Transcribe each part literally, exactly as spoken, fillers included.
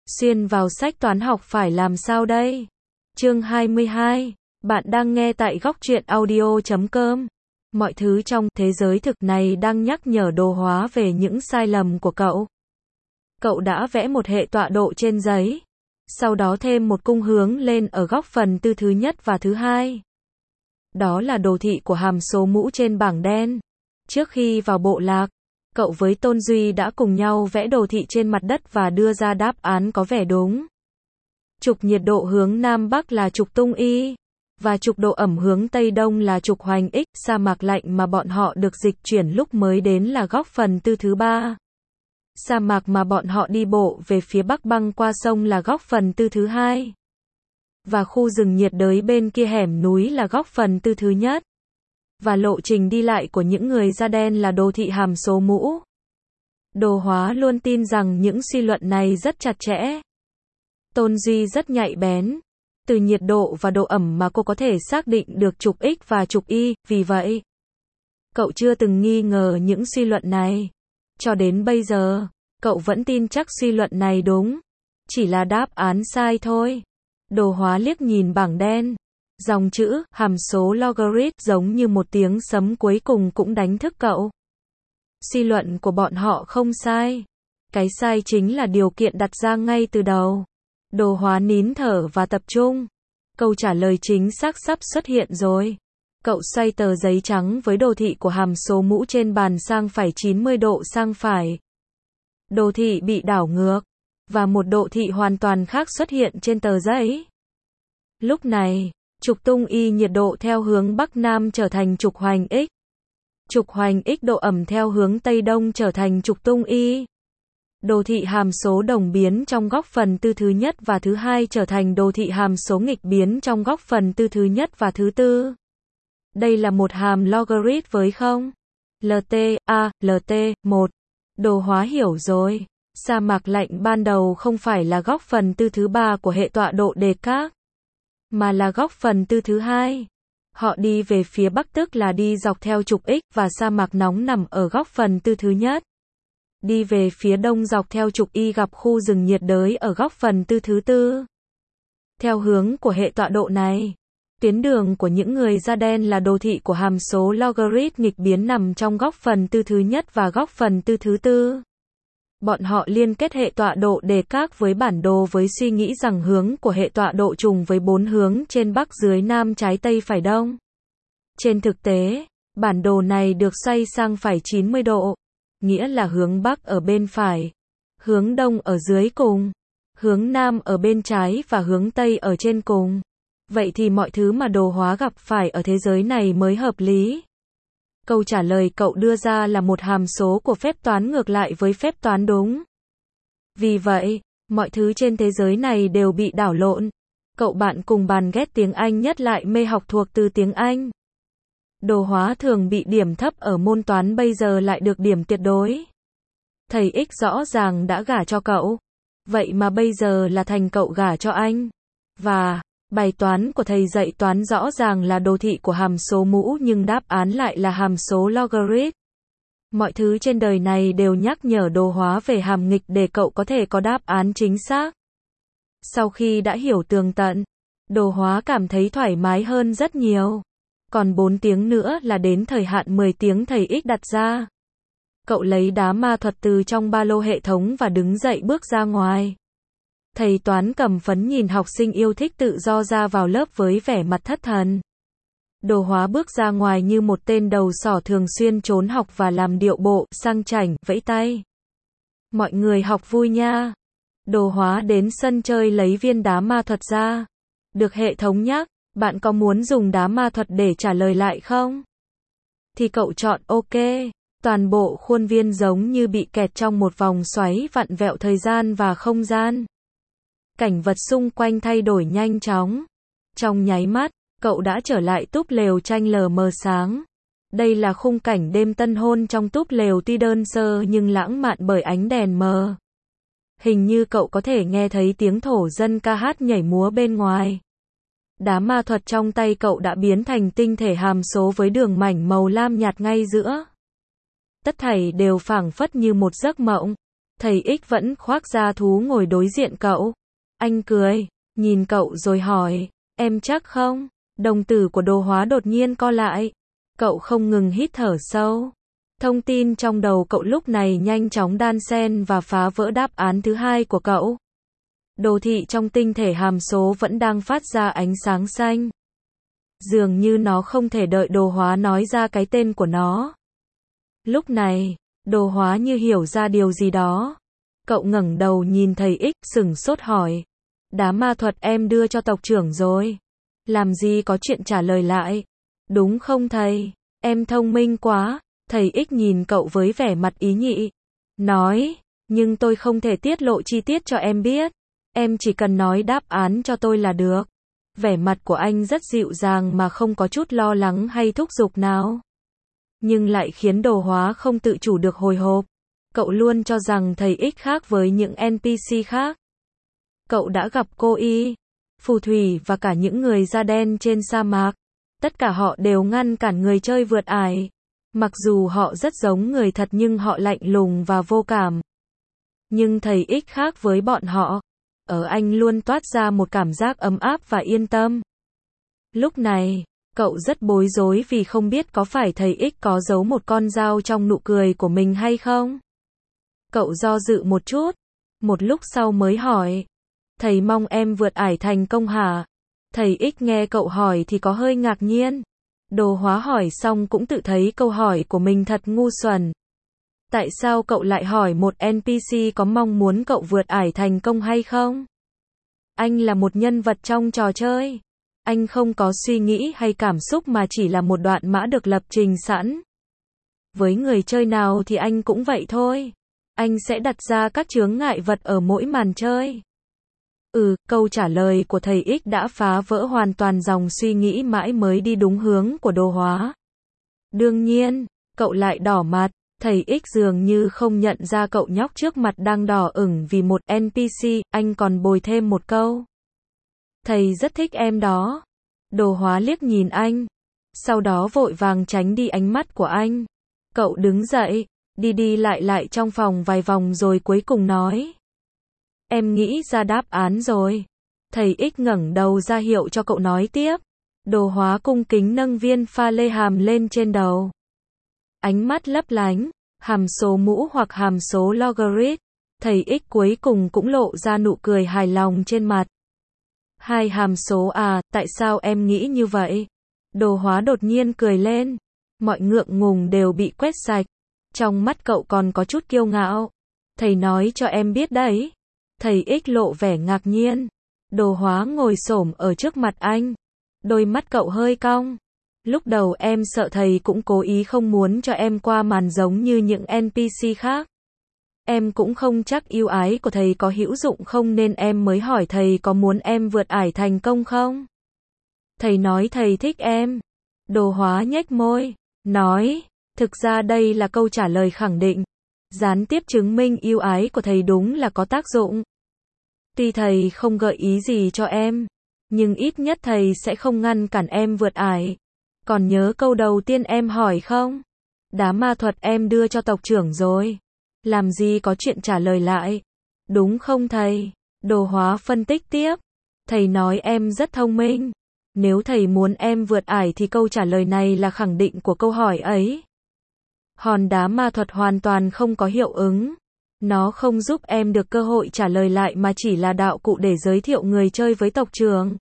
Xuyên vào sách toán học phải làm sao đây? Chương hai mươi hai. Bạn đang nghe tại góc truyện audio chấm com. Mọi thứ trong thế giới thực này đang nhắc nhở Đồ Hóa về những sai lầm của cậu. Cậu đã vẽ một hệ tọa độ trên giấy, sau đó thêm một cung hướng lên ở góc phần tư thứ nhất và thứ hai. Đó là đồ thị của hàm số mũ trên bảng đen. Trước khi vào bộ lạc, cậu với Tôn Duy đã cùng nhau vẽ đồ thị trên mặt đất và đưa ra đáp án có vẻ đúng. Trục nhiệt độ hướng Nam Bắc là trục tung Y, và trục độ ẩm hướng Tây Đông là trục hoành X. Sa mạc lạnh mà bọn họ được dịch chuyển lúc mới đến là góc phần tư thứ ba. Sa mạc mà bọn họ đi bộ về phía Bắc băng qua sông là góc phần tư thứ hai. Và khu rừng nhiệt đới bên kia hẻm núi là góc phần tư thứ nhất. Và lộ trình đi lại của những người da đen là đồ thị hàm số mũ. Đồ Hóa luôn tin rằng những suy luận này rất chặt chẽ. Tôn Duy rất nhạy bén. Từ nhiệt độ và độ ẩm mà cô có thể xác định được trục X và trục Y, vì vậy cậu chưa từng nghi ngờ những suy luận này. Cho đến bây giờ, cậu vẫn tin chắc suy luận này đúng. Chỉ là đáp án sai thôi. Đồ Hóa liếc nhìn bảng đen. Dòng chữ, hàm số logarit giống như một tiếng sấm cuối cùng cũng đánh thức cậu. Suy luận của bọn họ không sai. Cái sai chính là điều kiện đặt ra ngay từ đầu. Đồ Hóa nín thở và tập trung. Câu trả lời chính xác sắp xuất hiện rồi. Cậu xoay tờ giấy trắng với đồ thị của hàm số mũ trên bàn sang phải chín mươi độ sang phải. Đồ thị bị đảo ngược, và một đồ thị hoàn toàn khác xuất hiện trên tờ giấy. Lúc này, trục tung Y nhiệt độ theo hướng Bắc Nam trở thành trục hoành X. Trục hoành X độ ẩm theo hướng Tây Đông trở thành trục tung Y. Đồ thị hàm số đồng biến trong góc phần tư thứ nhất và thứ hai trở thành đồ thị hàm số nghịch biến trong góc phần tư thứ nhất và thứ tư. Đây là một hàm logarit với không. Lt, A, Lt, một. Đồ Hóa hiểu rồi. Sa mạc lạnh ban đầu không phải là góc phần tư thứ ba của hệ tọa độ Descartes, mà là góc phần tư thứ hai. Họ đi về phía Bắc tức là đi dọc theo trục X và sa mạc nóng nằm ở góc phần tư thứ nhất. Đi về phía Đông dọc theo trục Y gặp khu rừng nhiệt đới ở góc phần tư thứ tư. Theo hướng của hệ tọa độ này, tuyến đường của những người da đen là đồ thị của hàm số logarit nghịch biến nằm trong góc phần tư thứ nhất và góc phần tư thứ tư. Bọn họ liên kết hệ tọa độ Descartes với bản đồ với suy nghĩ rằng hướng của hệ tọa độ trùng với bốn hướng trên Bắc dưới Nam trái Tây phải Đông. Trên thực tế, bản đồ này được xoay sang phải chín mươi độ, nghĩa là hướng Bắc ở bên phải, hướng Đông ở dưới cùng, hướng Nam ở bên trái và hướng Tây ở trên cùng. Vậy thì mọi thứ mà Đồ Hóa gặp phải ở thế giới này mới hợp lý. Câu trả lời cậu đưa ra là một hàm số của phép toán ngược lại với phép toán đúng. Vì vậy, mọi thứ trên thế giới này đều bị đảo lộn. Cậu bạn cùng bàn ghét tiếng Anh nhất lại mê học thuộc từ tiếng Anh. Đồ Hóa thường bị điểm thấp ở môn toán bây giờ lại được điểm tuyệt đối. Thầy X rõ ràng đã gả cho cậu. Vậy mà bây giờ là thành cậu gả cho anh. Và bài toán của thầy dạy toán rõ ràng là đồ thị của hàm số mũ nhưng đáp án lại là hàm số logarit. Mọi thứ trên đời này đều nhắc nhở Đồ Hóa về hàm nghịch để cậu có thể có đáp án chính xác. Sau khi đã hiểu tường tận, Đồ Hóa cảm thấy thoải mái hơn rất nhiều. Còn bốn tiếng nữa là đến thời hạn mười tiếng thầy X đặt ra. Cậu lấy đá ma thuật từ trong ba lô hệ thống và đứng dậy bước ra ngoài. Thầy toán cầm phấn nhìn học sinh yêu thích tự do ra vào lớp với vẻ mặt thất thần. Đồ Hóa bước ra ngoài như một tên đầu sỏ thường xuyên trốn học và làm điệu bộ, sang chảnh, vẫy tay. Mọi người học vui nha. Đồ Hóa đến sân chơi lấy viên đá ma thuật ra. Được hệ thống nhắc, bạn có muốn dùng đá ma thuật để trả lời lại không? Thì cậu chọn OK. Toàn bộ khuôn viên giống như bị kẹt trong một vòng xoáy vặn vẹo thời gian và không gian. Cảnh vật xung quanh thay đổi nhanh chóng. Trong nháy mắt, cậu đã trở lại túp lều tranh lờ mờ sáng. Đây là khung cảnh đêm tân hôn trong túp lều tuy đơn sơ nhưng lãng mạn bởi ánh đèn mờ. Hình như cậu có thể nghe thấy tiếng thổ dân ca hát nhảy múa bên ngoài. Đá ma thuật trong tay cậu đã biến thành tinh thể hàm số với đường mảnh màu lam nhạt ngay giữa. Tất thảy đều phảng phất như một giấc mộng. Thầy X vẫn khoác da thú ngồi đối diện cậu. Anh cười, nhìn cậu rồi hỏi, em chắc không? Đồng tử của Đồ Hóa đột nhiên co lại. Cậu không ngừng hít thở sâu. Thông tin trong đầu cậu lúc này nhanh chóng đan xen và phá vỡ đáp án thứ hai của cậu. Đồ thị trong tinh thể hàm số vẫn đang phát ra ánh sáng xanh. Dường như nó không thể đợi Đồ Hóa nói ra cái tên của nó. Lúc này, Đồ Hóa như hiểu ra điều gì đó. Cậu ngẩng đầu nhìn thầy X sửng sốt hỏi. Đá ma thuật em đưa cho tộc trưởng rồi. Làm gì có chuyện trả lời lại. Đúng không thầy? Em thông minh quá. Thầy X nhìn cậu với vẻ mặt ý nhị. Nói, nhưng tôi không thể tiết lộ chi tiết cho em biết. Em chỉ cần nói đáp án cho tôi là được. Vẻ mặt của anh rất dịu dàng mà không có chút lo lắng hay thúc giục nào. Nhưng lại khiến Đồ Hóa không tự chủ được hồi hộp. Cậu luôn cho rằng thầy X khác với những en pê xê khác. Cậu đã gặp cô Y, phù thủy và cả những người da đen trên sa mạc. Tất cả họ đều ngăn cản người chơi vượt ải. Mặc dù họ rất giống người thật nhưng họ lạnh lùng và vô cảm. Nhưng thầy X khác với bọn họ. Ở anh luôn toát ra một cảm giác ấm áp và yên tâm. Lúc này, cậu rất bối rối vì không biết có phải thầy X có giấu một con dao trong nụ cười của mình hay không. Cậu do dự một chút, một lúc sau mới hỏi. Thầy mong em vượt ải thành công hả? Thầy X nghe cậu hỏi thì có hơi ngạc nhiên. Đồ Hóa hỏi xong cũng tự thấy câu hỏi của mình thật ngu xuẩn. Tại sao cậu lại hỏi một en pê xê có mong muốn cậu vượt ải thành công hay không? Anh là một nhân vật trong trò chơi. Anh không có suy nghĩ hay cảm xúc mà chỉ là một đoạn mã được lập trình sẵn. Với người chơi nào thì anh cũng vậy thôi. Anh sẽ đặt ra các chướng ngại vật ở mỗi màn chơi. Ừ, câu trả lời của thầy X đã phá vỡ hoàn toàn dòng suy nghĩ mãi mới đi đúng hướng của Đồ Hóa. Đương nhiên, cậu lại đỏ mặt. Thầy X dường như không nhận ra cậu nhóc trước mặt đang đỏ ửng vì một en pê xê, anh còn bồi thêm một câu. Thầy rất thích em đó. Đồ Hóa liếc nhìn anh. Sau đó vội vàng tránh đi ánh mắt của anh. Cậu đứng dậy, đi đi lại lại trong phòng vài vòng rồi cuối cùng nói. Em nghĩ ra đáp án rồi. Thầy X ngẩng đầu ra hiệu cho cậu nói tiếp. Đồ Hóa cung kính nâng viên pha lê hàm lên trên đầu. Ánh mắt lấp lánh, hàm số mũ hoặc hàm số logarit. Thầy X cuối cùng cũng lộ ra nụ cười hài lòng trên mặt. Hai hàm số à, tại sao em nghĩ như vậy? Đồ Hóa đột nhiên cười lên. Mọi ngượng ngùng đều bị quét sạch. Trong mắt cậu còn có chút kiêu ngạo. Thầy nói cho em biết đấy. Thầy X lộ vẻ ngạc nhiên. Đồ Hóa ngồi xổm ở trước mặt anh. Đôi mắt cậu hơi cong. Lúc đầu em sợ thầy cũng cố ý không muốn cho em qua màn giống như những en pê xê khác. Em cũng không chắc ưu ái của thầy có hữu dụng không nên em mới hỏi thầy có muốn em vượt ải thành công không? Thầy nói thầy thích em. Đồ Hóa nhếch môi, nói, thực ra đây là câu trả lời khẳng định. Gián tiếp chứng minh ưu ái của thầy đúng là có tác dụng. Tuy thầy không gợi ý gì cho em, nhưng ít nhất thầy sẽ không ngăn cản em vượt ải. Còn nhớ câu đầu tiên em hỏi không? Đá ma thuật em đưa cho tộc trưởng rồi. Làm gì có chuyện trả lời lại. Đúng không thầy? Đồ Hóa phân tích tiếp. Thầy nói em rất thông minh. Nếu thầy muốn em vượt ải thì câu trả lời này là khẳng định của câu hỏi ấy. Hòn đá ma thuật hoàn toàn không có hiệu ứng. Nó không giúp em được cơ hội trả lời lại mà chỉ là đạo cụ để giới thiệu người chơi với tộc trưởng.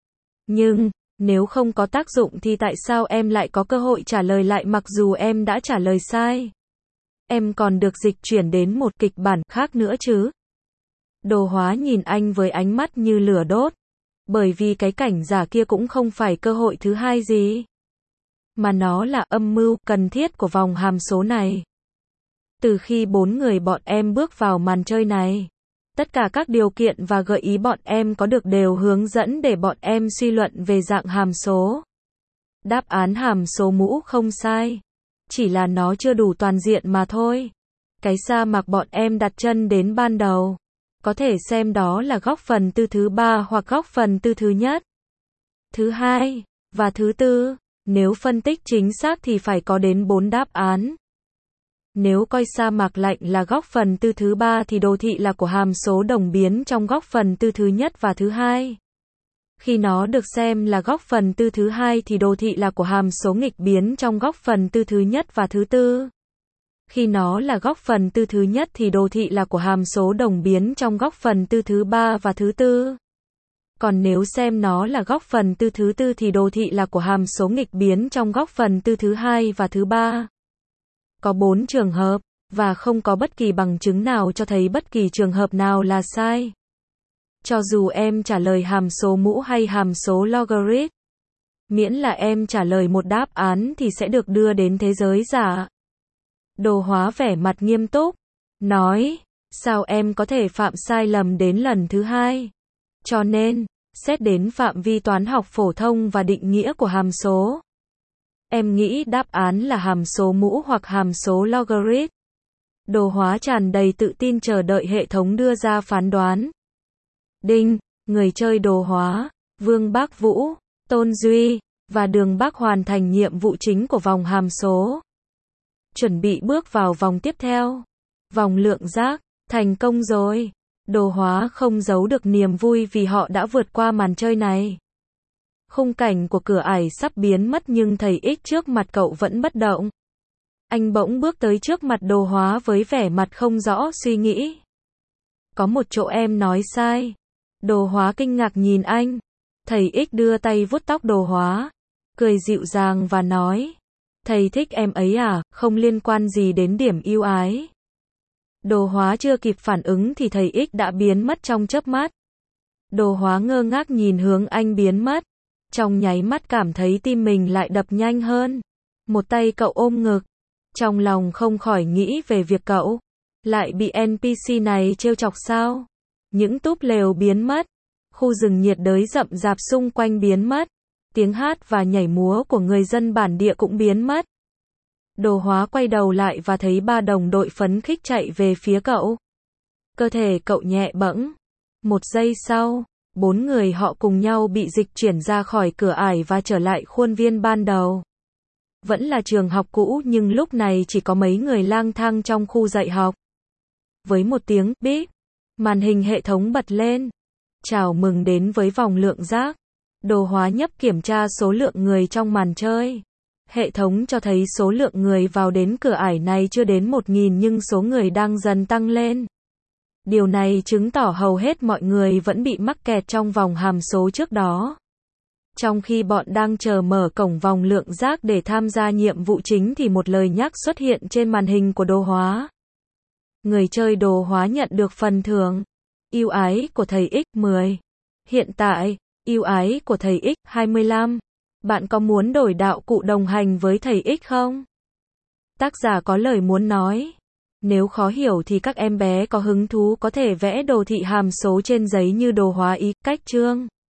Nhưng, nếu không có tác dụng thì tại sao em lại có cơ hội trả lời lại mặc dù em đã trả lời sai? Em còn được dịch chuyển đến một kịch bản khác nữa chứ? Đồ Hóa nhìn anh với ánh mắt như lửa đốt. Bởi vì cái cảnh giả kia cũng không phải cơ hội thứ hai gì. Mà nó là âm mưu cần thiết của vòng hàm số này. Từ khi bốn người bọn em bước vào màn chơi này, tất cả các điều kiện và gợi ý bọn em có được đều hướng dẫn để bọn em suy luận về dạng hàm số. Đáp án hàm số mũ không sai. Chỉ là nó chưa đủ toàn diện mà thôi. Cái sa mạc bọn em đặt chân đến ban đầu. Có thể xem đó là góc phần tư thứ ba hoặc góc phần tư thứ nhất. Thứ hai, và thứ tư. Nếu phân tích chính xác thì phải có đến bốn đáp án. Nếu coi sa mạc lạnh là góc phần tư thứ ba thì đồ thị là của hàm số đồng biến trong góc phần tư thứ nhất và thứ hai. Khi nó được xem là góc phần tư thứ hai thì đồ thị là của hàm số nghịch biến trong góc phần tư thứ nhất và thứ tư. Khi nó là góc phần tư thứ nhất thì đồ thị là của hàm số đồng biến trong góc phần tư thứ ba và thứ tư. Còn nếu xem nó là góc phần tư thứ tư thì đồ thị là của hàm số nghịch biến trong góc phần tư thứ hai và thứ ba. Có bốn trường hợp, và không có bất kỳ bằng chứng nào cho thấy bất kỳ trường hợp nào là sai. Cho dù em trả lời hàm số mũ hay hàm số logarit, miễn là em trả lời một đáp án thì sẽ được đưa đến thế giới giả. Đồ Hóa vẻ mặt nghiêm túc, nói, sao em có thể phạm sai lầm đến lần thứ hai? Cho nên, xét đến phạm vi toán học phổ thông và định nghĩa của hàm số, em nghĩ đáp án là hàm số mũ hoặc hàm số logarit. Đồ Hóa tràn đầy tự tin chờ đợi hệ thống đưa ra phán đoán. Đinh, người chơi Đồ Hóa, Vương Bác Vũ, Tôn Duy, và Đường Bác hoàn thành nhiệm vụ chính của vòng hàm số. Chuẩn bị bước vào vòng tiếp theo. Vòng lượng giác, thành công rồi. Đồ Hóa không giấu được niềm vui vì họ đã vượt qua màn chơi này. Khung cảnh của cửa ải sắp biến mất nhưng thầy X trước mặt cậu vẫn bất động. Anh bỗng bước tới trước mặt Đồ Hóa với vẻ mặt không rõ suy nghĩ. Có một chỗ em nói sai. Đồ Hóa kinh ngạc nhìn anh. Thầy X đưa tay vuốt tóc Đồ Hóa, cười dịu dàng và nói, thầy thích em ấy à, không liên quan gì đến điểm ưu ái. Đồ Hóa chưa kịp phản ứng thì thầy X đã biến mất trong chớp mắt. Đồ Hóa ngơ ngác nhìn hướng anh biến mất. Trong nháy mắt cảm thấy tim mình lại đập nhanh hơn. Một tay cậu ôm ngực. Trong lòng không khỏi nghĩ về việc cậu lại bị en pê xê này trêu chọc sao. Những túp lều biến mất. Khu rừng nhiệt đới rậm rạp xung quanh biến mất. Tiếng hát và nhảy múa của người dân bản địa cũng biến mất. Đồ Hóa quay đầu lại và thấy ba đồng đội phấn khích chạy về phía cậu. Cơ thể cậu nhẹ bẫng. Một giây sau, bốn người họ cùng nhau bị dịch chuyển ra khỏi cửa ải và trở lại khuôn viên ban đầu. Vẫn là trường học cũ nhưng lúc này chỉ có mấy người lang thang trong khu dạy học. Với một tiếng bíp, màn hình hệ thống bật lên. Chào mừng đến với vòng lượng giác. Đồ Hóa nhấp kiểm tra số lượng người trong màn chơi. Hệ thống cho thấy số lượng người vào đến cửa ải này chưa đến một nghìn nhưng số người đang dần tăng lên. Điều này chứng tỏ hầu hết mọi người vẫn bị mắc kẹt trong vòng hàm số trước đó. Trong khi bọn đang chờ mở cổng vòng lượng giác để tham gia nhiệm vụ chính thì một lời nhắc xuất hiện trên màn hình của Đồ Hóa. Người chơi Đồ Hóa nhận được phần thưởng. Ưu ái của thầy X mười. Hiện tại, ưu ái của thầy X hai mươi lăm. Bạn có muốn đổi đạo cụ đồng hành với thầy X không? Tác giả có lời muốn nói. Nếu khó hiểu thì các em bé có hứng thú có thể vẽ đồ thị hàm số trên giấy như Đồ Hóa ý, cách chương.